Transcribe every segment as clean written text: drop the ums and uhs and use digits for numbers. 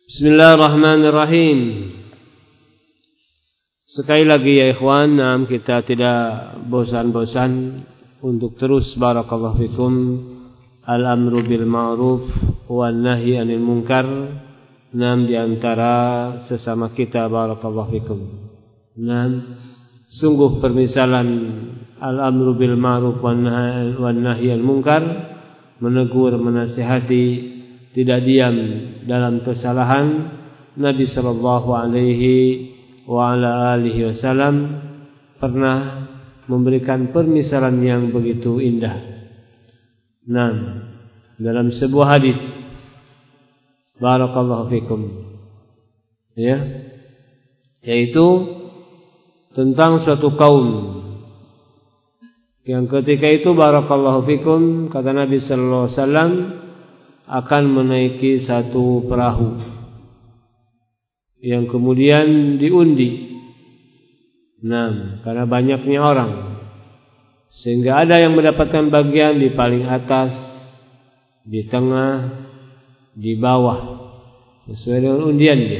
Bismillahirrahmanirrahim. Sekali lagi ya ikhwan, kita tidak bosan-bosan untuk terus barakallahu fikum al-amru bil ma'ruf wan nahyi 'anil munkar. Di antara sesama kita barakallahu fikum. Sungguh permisalan al-amru bil ma'ruf wan nahyi 'anil munkar, menegur, menasihati, tidak diam dalam kesalahan. Nabi sallallahu alaihi wa ala alihi wasallam pernah memberikan permisalan yang begitu indah. Dalam sebuah hadis barakallahu fikum, yaitu tentang suatu kaum yang ketika itu barakallahu fikum, kata Nabi sallallahu alaihi wasallam, akan menaiki satu perahu yang kemudian diundi. Karena banyaknya orang, sehingga ada yang mendapatkan bagian di paling atas, di tengah, di bawah, sesuai dengan undian dia.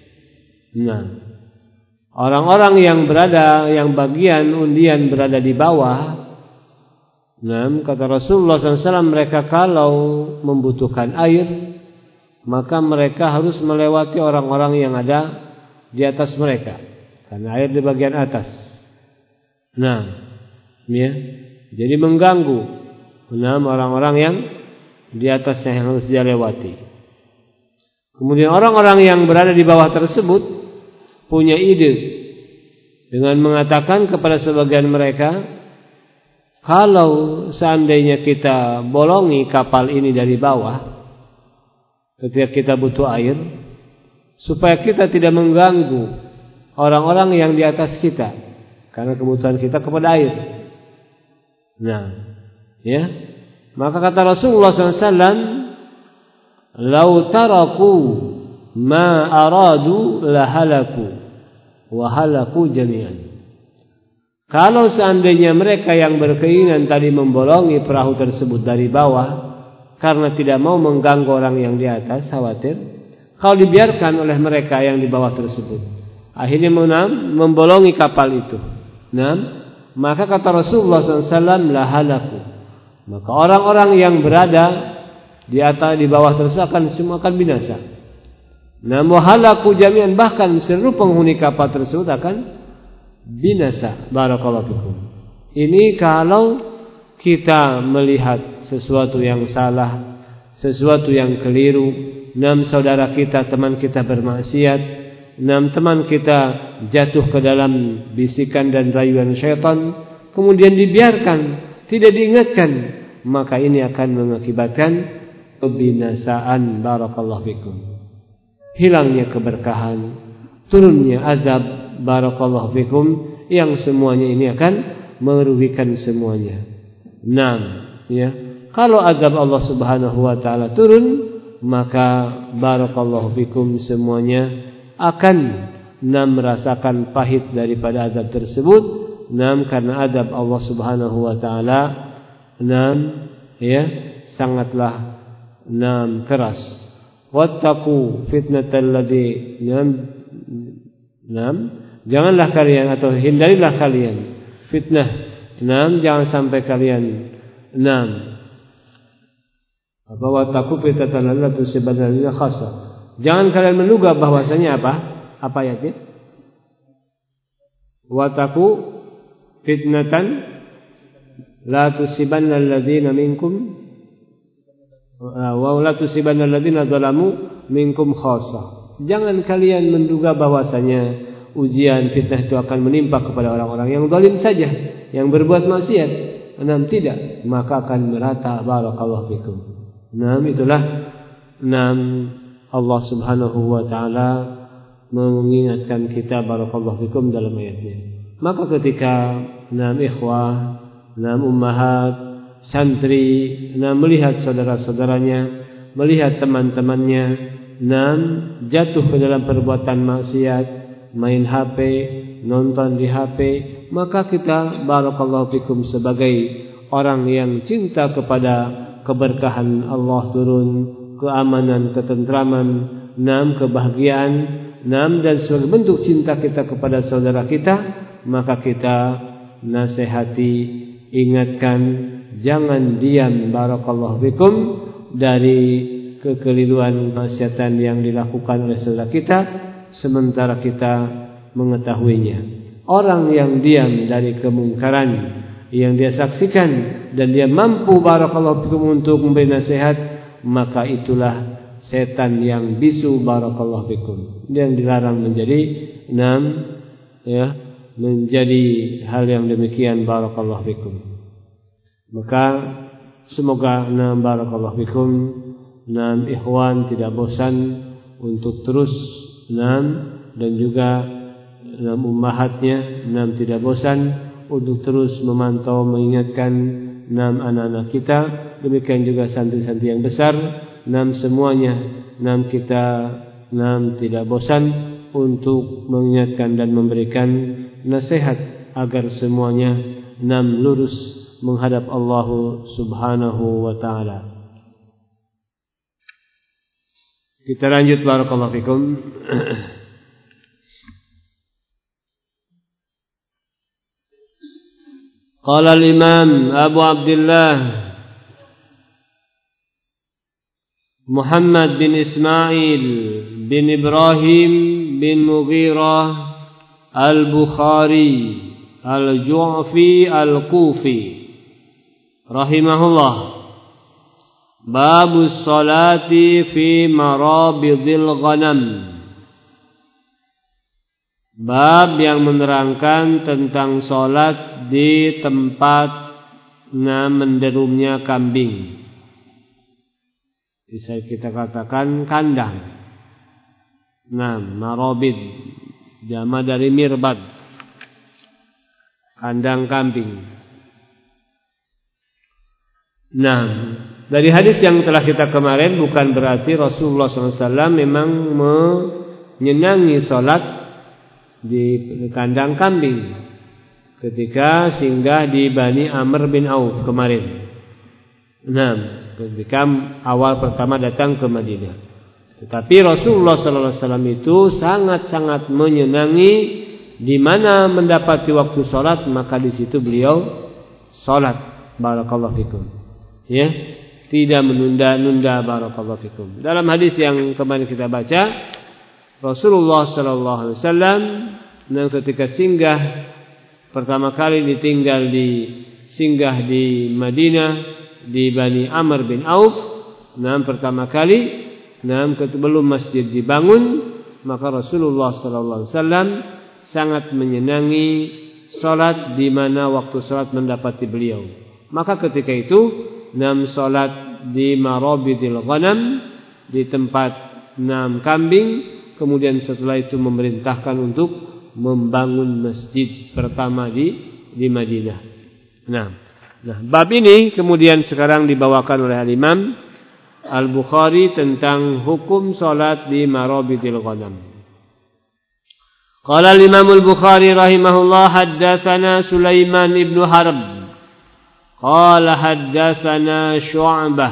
Orang-orang yang bagian undian berada di bawah, kata Rasulullah SAW, mereka kalau membutuhkan air, maka mereka harus melewati orang-orang yang ada di atas mereka, karena air di bagian atas. Jadi mengganggu orang-orang yang di atasnya yang harus dia lewati. Kemudian orang-orang yang berada di bawah tersebut punya ide dengan mengatakan kepada sebagian mereka, kalau seandainya kita bolongi kapal ini dari bawah ketika kita butuh air, supaya kita tidak mengganggu orang-orang yang di atas kita, karena kebutuhan kita kepada air. Maka kata Rasulullah SAW, "Lau taraku ma aradu lahalaku wa halaku jami'an." Kalau seandainya mereka yang berkeinginan tadi membolongi perahu tersebut dari bawah karena tidak mau mengganggu orang yang di atas, khawatir, kalau dibiarkan oleh mereka yang di bawah tersebut, akhirnya membolongi kapal itu, maka kata Rasulullah SAW, lahalaku, maka orang-orang yang berada di atas, di bawah tersebut semua akan binasa. Wahalaku jami'an, bahkan seluruh penghuni kapal tersebut akan binasa. Barakallahu fikum. Ini kalau kita melihat sesuatu yang salah, sesuatu yang keliru, saudara kita, teman kita bermaksiat, teman kita jatuh ke dalam bisikan dan rayuan syaitan, kemudian dibiarkan, tidak diingatkan, maka ini akan mengakibatkan kebinasaan. Barakallahu fikum. Hilangnya keberkahan, turunnya azab. Barakallahu fikum, yang semuanya ini akan merugikan semuanya. Kalau azab Allah Subhanahu wa taala turun, maka barakallahu fikum semuanya akan merasakan pahit daripada azab tersebut. Karena azab Allah Subhanahu wa taala sangatlah keras. Wattaqu fitnatal ladzi janganlah kalian, atau hindarilah kalian fitnah. Jangan sampai kalian wattaqu fitnatal ladzina tusibanna alladziina khassa. Jangan kalian menduga bahwasanya apa ayatnya? Wattaqu fitnatan la tusibanna alladziina minkum wa la tusibanna alladziina zalamu minkum khassa. Jangan kalian menduga bahwasanya ujian fitnah itu akan menimpa kepada orang-orang yang zalim saja, yang berbuat maksiat. Tidak, maka akan merata. Barakallahu fikum. Itulah Allah Subhanahu wa taala mengingatkan kita barakallahu fikum dalam ayatnya. Maka ketika ikhwah, ummahat, santri melihat saudara-saudaranya, melihat teman-temannya jatuh ke dalam perbuatan maksiat, main HP, nonton di HP, maka kita barakallahu fikum sebagai orang yang cinta kepada keberkahan Allah turun, keamanan, ketentraman, kebahagiaan, dan sebagai bentuk cinta kita kepada saudara kita, maka kita nasihati, ingatkan, jangan diam barakallahu fikum dari kekeliruan maksiatan yang dilakukan oleh saudara kita sementara kita mengetahuinya. Orang yang diam dari kemungkaran yang dia saksikan dan dia mampu barakallahu fikum untuk memberi nasihat, maka itulah setan yang bisu barakallahu fikum, yang dilarang menjadi menjadi hal yang demikian barakallahu fikum. Maka semoga barakallahu fikum ikhwan tidak bosan untuk terus dan juga ummahatnya tidak bosan untuk terus memantau, mengingatkan anak-anak kita, demikian juga santri-santri yang besar, semuanya kita tidak bosan untuk mengingatkan dan memberikan nasihat agar semuanya lurus menghadap Allah Subhanahu wa taala. Kita lanjut barakallahu fikum. Qala al-Imam Abu Abdullah Muhammad bin Ismail bin Ibrahim bin Mughirah al-Bukhari al-Ju'fi al-Kufi rahimahullah, babus salati fi marabidil ghanam, bab yang menerangkan tentang salat di tempat menderumnya kambing. Bisa kita katakan kandang. Marabid jama dari mirbad, kandang kambing. Dari hadis yang telah kita kemarin bukan berarti Rasulullah SAW memang menyenangi salat di kandang kambing ketika singgah di Bani Amr bin Auf kemarin. Ketika awal pertama datang ke Madinah. Tetapi Rasulullah SAW itu sangat-sangat menyenangi di mana mendapati waktu salat, maka di situ beliau salat. Barakallahu fikum. Ya, tidak menunda-nunda barakallahu fikum. Dalam hadis yang kemarin kita baca, Rasulullah SAW ketika singgah pertama kali singgah di Madinah di Bani Amr bin Auf, pertama kali sebelum masjid dibangun, maka Rasulullah SAW sangat menyenangi salat di mana waktu salat mendapati beliau. Maka ketika itu salat di marabidil ghanam, di tempat kambing, kemudian setelah itu memerintahkan untuk membangun masjid pertama di Madinah. Bab ini kemudian sekarang dibawakan oleh Imam Al-Bukhari tentang hukum salat di marabidil ghanam. Qala Imam Al-Bukhari rahimahullah, haddatsana Sulaiman ibn Harb qala haddatsana Syu'bah.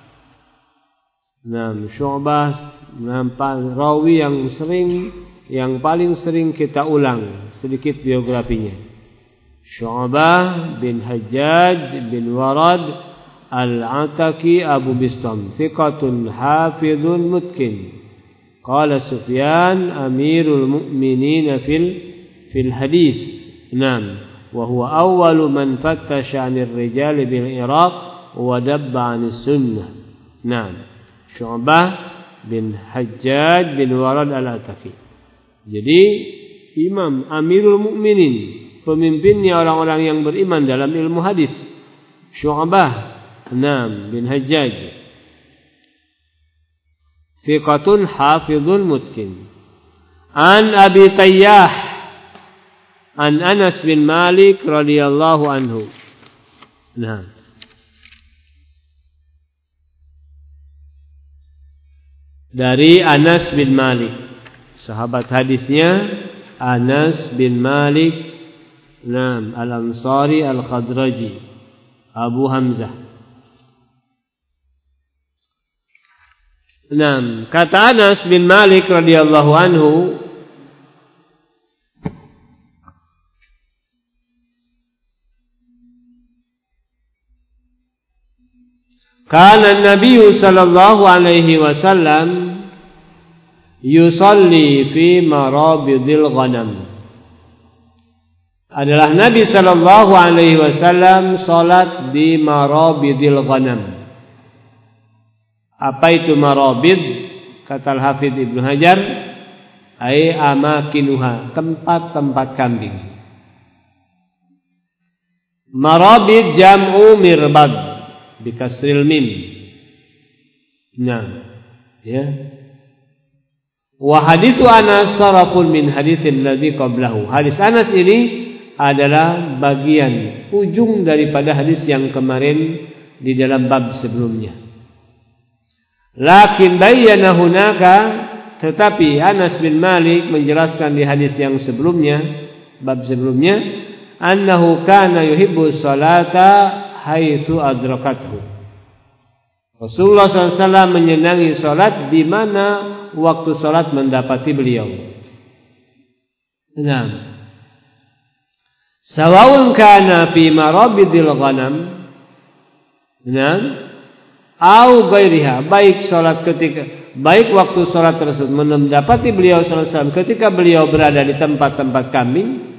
Syu'bah rawi yang paling sering kita ulang sedikit biografinya. Syu'bah bin Hajjaj bin Warad al-Ataki Abu Bistam, thiqatun hafidhun mutkin. Qala Sufyan amirul mu'minin fil hadith. Wa huwa awwalu man fattasha 'anil rijal bil Iraq wa dabba 'anis sunnah. Syu'bah bin Hajjaj bin Warad al-Ataki. Jadi imam amirul mu'minin, pemimpinnya orang-orang yang beriman dalam ilmu hadis, Syu'bah bin Hajjaj, thiqatun hafidhun mutkin. An Abi Tayyah an Anas bin Malik radhiyallahu anhu. Dari Anas bin Malik, sahabat hadisnya Anas bin Malik Al-Ansari Al-Khadraji Abu Hamzah. Nah, kata Anas bin Malik radhiyallahu anhu, kana Nabi sallallahu alaihi wasallam yusalli fi marabidil ghanam. Adalah Nabi sallallahu alaihi wasallam salat di marabidil ghanam. Apa itu marabid? Kata Al-Hafidz Ibnu Hajar, ai amakinuha, tempat-tempat kambing. Marabid jam'u mirbad bikasril mim. Nah, ya. Wa haditsu Anas tarafun min haditsil ladzi qablahu. Hadis Anas ini adalah bagian ujung daripada hadis yang kemarin di dalam bab sebelumnya. Lakin bayyana hunaka, tetapi Anas bin Malik menjelaskan di hadis yang sebelumnya, bab sebelumnya, annahu kana yuhibbu salata haitsu adrakathu. Rasulullah SAW menyenangi salat di mana waktu salat mendapati beliau. Nah, sawaun kana fi marabidil ghanam, nah, au ghairiha, baik waktu salat tersebut mendapati beliau SAW ketika beliau berada di tempat-tempat kambing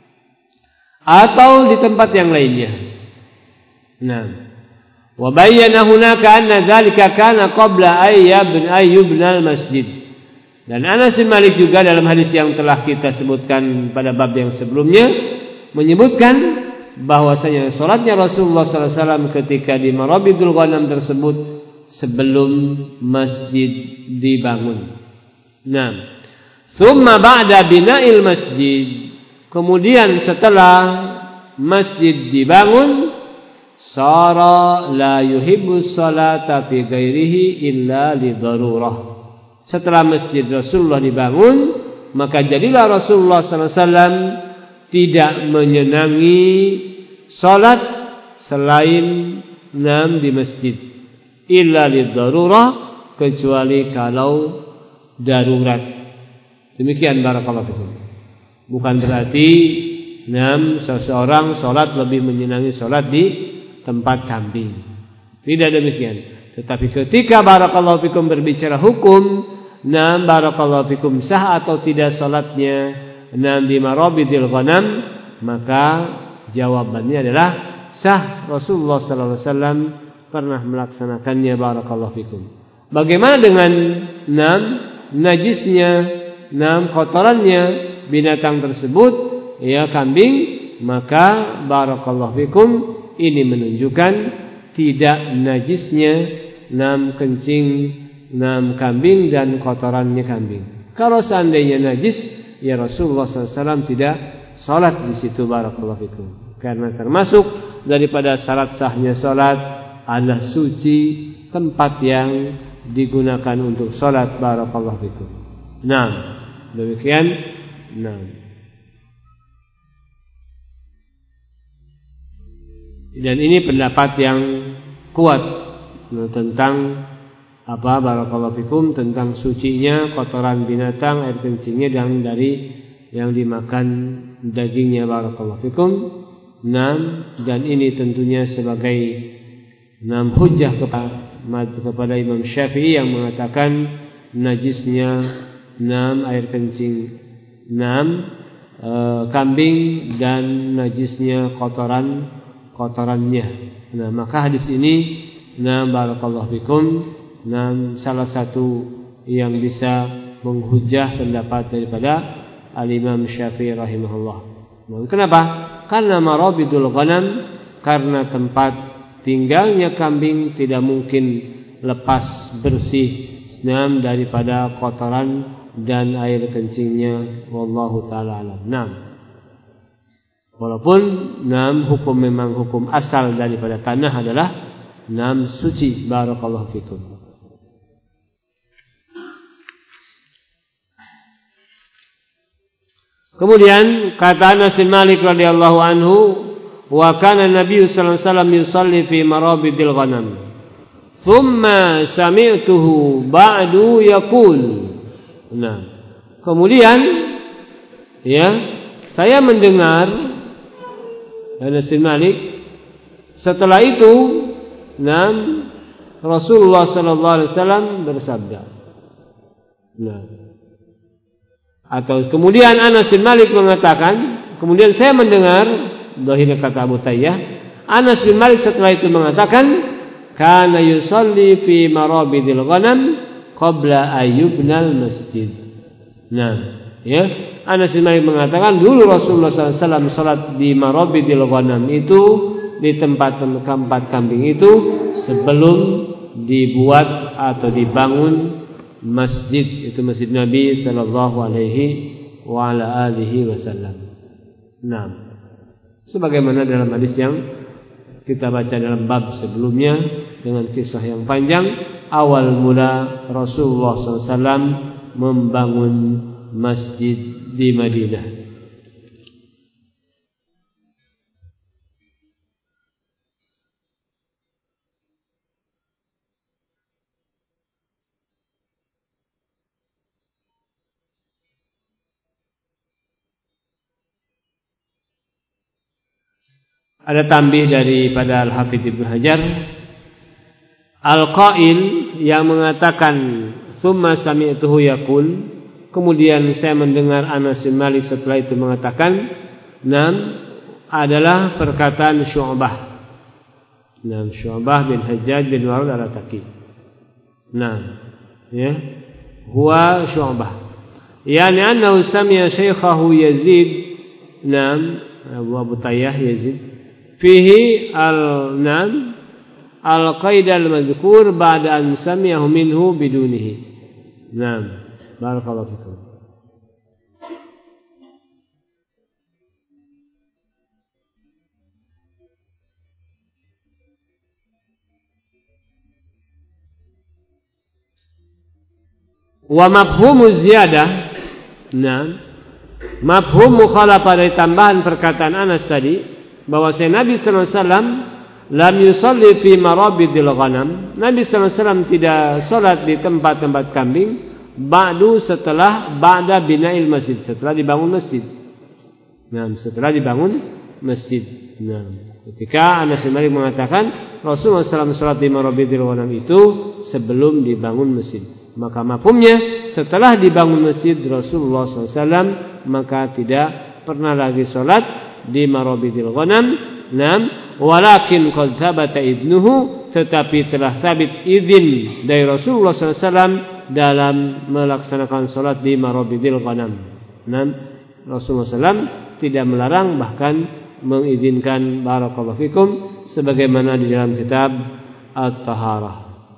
atau di tempat yang lainnya. Nah, wa bayyana hunaka anna dzalika kana qabla ayyubna al-masjid. Dan Anas bin Malik juga dalam hadis yang telah kita sebutkan pada bab yang sebelumnya menyebutkan bahwasanya salatnya Rasulullah SAW ketika di Marabidul Ghanam tersebut sebelum masjid dibangun. Nah, thumma ba'da bina'il masjid, kemudian setelah masjid dibangun, sara la yuhibbu salata fi ghairihi illa li darurah. Setelah masjid Rasulullah dibangun, maka jadilah Rasulullah SAW tidak menyenangi salat selain di masjid illa li darurah, kecuali kalau darurat. Demikian barakallahu fikum. Bukan berarti seseorang salat lebih menyenangi salat di tempat kambing. Tidak demikian. Tetapi ketika barakallahu fikum berbicara hukum, barakallahu fikum sah atau tidak salatnya di marabidil ghanam, maka jawabannya adalah sah. Rasulullah sallallahu alaihi wasallam pernah melaksanakannya barakallahu fikum. Bagaimana dengan najisnya, kotorannya binatang tersebut, ya kambing, maka barakallahu fikum ini menunjukkan tidak najisnya kencing kambing dan kotorannya kambing. Kalau seandainya najis, ya Rasulullah SAW tidak salat di situ barakallahu fikum. Karena termasuk daripada syarat sahnya salat adalah suci tempat yang digunakan untuk salat barakallahu fikum. Nah, demikian. Dan ini pendapat yang kuat tentang barakallahu fikum, tentang sucinya kotoran binatang, air kencingnya dan dari yang dimakan dagingnya barakallahu fikum. Dan ini tentunya sebagai hujjah kepada Imam Syafi'i yang mengatakan najisnya air kencing kambing dan najisnya kotorannya. Maka hadis ini barakallahu fikum salah satu yang bisa menghujjah pendapat daripada Al-Imam Syafi'i rahimahullah. Kenapa? Karena marabidul ghanam, karena tempat tinggalnya kambing tidak mungkin lepas bersih daripada kotoran dan air kencingnya. Wallahu ta'ala alam. Walaupun hukum memang hukum asal daripada tanah adalah suci barakallahu fikum. Kemudian kata Anas bin Malik radhiyallahu anhu, wa kana Nabi sallallahu alaihi wasallam yusalli fi marabidil ghanam. thumma sami'tuhu ba'du yaqul. Nah, kemudian ya, saya mendengar Anas bin Malik setelah itu, Rasulullah sallallahu alaihi wasallam bersabda. Nah, atau kemudian Anas bin Malik mengatakan, kemudian saya mendengar, zahirnya kata Abu Tayyah, Anas bin Malik setelah itu mengatakan, kana yusalli fi marabidil ghanam qabla ayyubnal masjid. Nah, ya, Anas bin Malik mengatakan dulu Rasulullah SAW salat di marabidil ghanam itu, di tempat kambing itu, sebelum dibuat atau dibangun masjid, itu masjid Nabi sallallahu alaihi wa ala alihi wasallam. Nah, sebagaimana dalam hadis yang kita baca dalam bab sebelumnya dengan kisah yang panjang, awal mula Rasulullah SAW membangun masjid di Madinah. Ada tambih daripada Al-Hafidz Ibnu Hajar, Al-Qail yang mengatakan tsumma sami'tuhu yaqul, kemudian saya mendengar Anas bin Malik setelah itu mengatakan, adalah perkataan Syu'bah. Syu'bah bin Hajjaj bin Warud al-Ataki. Ya, huwa Syu'bah. Yani annahu sami'a shaykhahu Yazid, Abu Tayyah Yazid, fihi al-qaid al-madhkur ba'da an sami'ahu minhu bidunihi. Barakallahu fikum. Wa mafhumu ziyadah, mafhum mukhalafah dari tambahan perkataan Anas tadi, bahwa Nabi sallallahu alaihi wasallam lam yusalli fi marabidil ghanam. Nabi sallallahu alaihi wasallam tidak salat di tempat-tempat kambing setelah ba'da bina'il masjid, setelah dibangun masjid. Setelah dibangun masjid. Ketika Anas bin Malik mengatakan Rasulullah SAW salat di marabidil ghanam itu sebelum dibangun masjid, maka mafhumnya setelah dibangun masjid Rasulullah SAW maka tidak pernah lagi salat di marabidil ghanam. Walakin qad thabata idnuhu, tetapi telah sabit izin dari Rasulullah SAW dalam melaksanakan salat di marabidil ghanam. Rasulullah SAW tidak melarang, bahkan mengizinkan, barakallahu fikum, sebagaimana di dalam kitab At-Taharah.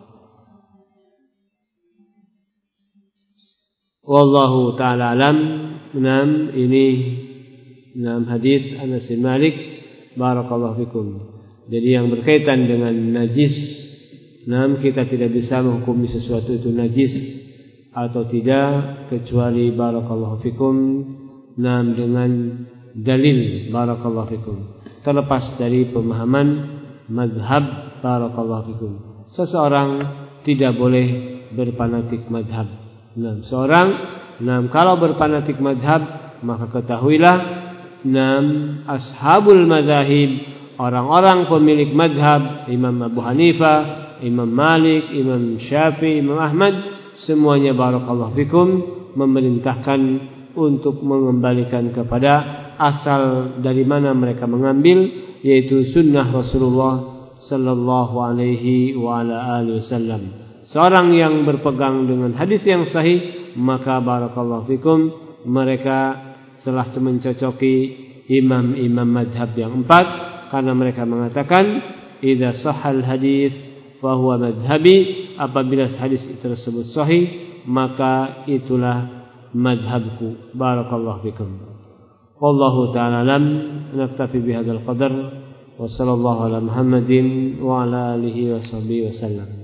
Wallahu ta'ala alam. Ini hadis Anas bin Malik, barakallahu fikum. Jadi yang berkaitan dengan najis, kita tidak bisa menghukumi sesuatu itu najis atau tidak kecuali, barakallahu fikum, dengan dalil, barakallahu fikum, terlepas dari pemahaman madhab, barakallahu fikum. Seseorang tidak boleh berfanatik madhab. Seorang kalau berfanatik madhab, maka ketahuilah ashabul madhahib, orang-orang pemilik madhab, Imam Abu Hanifah, Imam Malik, Imam Syafi'i, Imam Ahmad, semuanya, barakallahu fikum, memerintahkan untuk mengembalikan kepada asal dari mana mereka mengambil, yaitu sunnah Rasulullah sallallahu alaihi wa ala alihi wasallam. Seorang yang berpegang dengan hadis yang sahih, maka, barakallahu fikum, mereka telah mencocoki imam-imam madhab yang 4, karena mereka mengatakan idza sahhal hadis fa huwa madhhabi, apabila hadis tersebut sahih maka itulah madhabku. Barakallahu fikum. Wallahu ta'ala alam. Naktafi bihadzal qadar wa sallallahu ala Muhammadin wa ala alihi wa sahbihi wa sallam.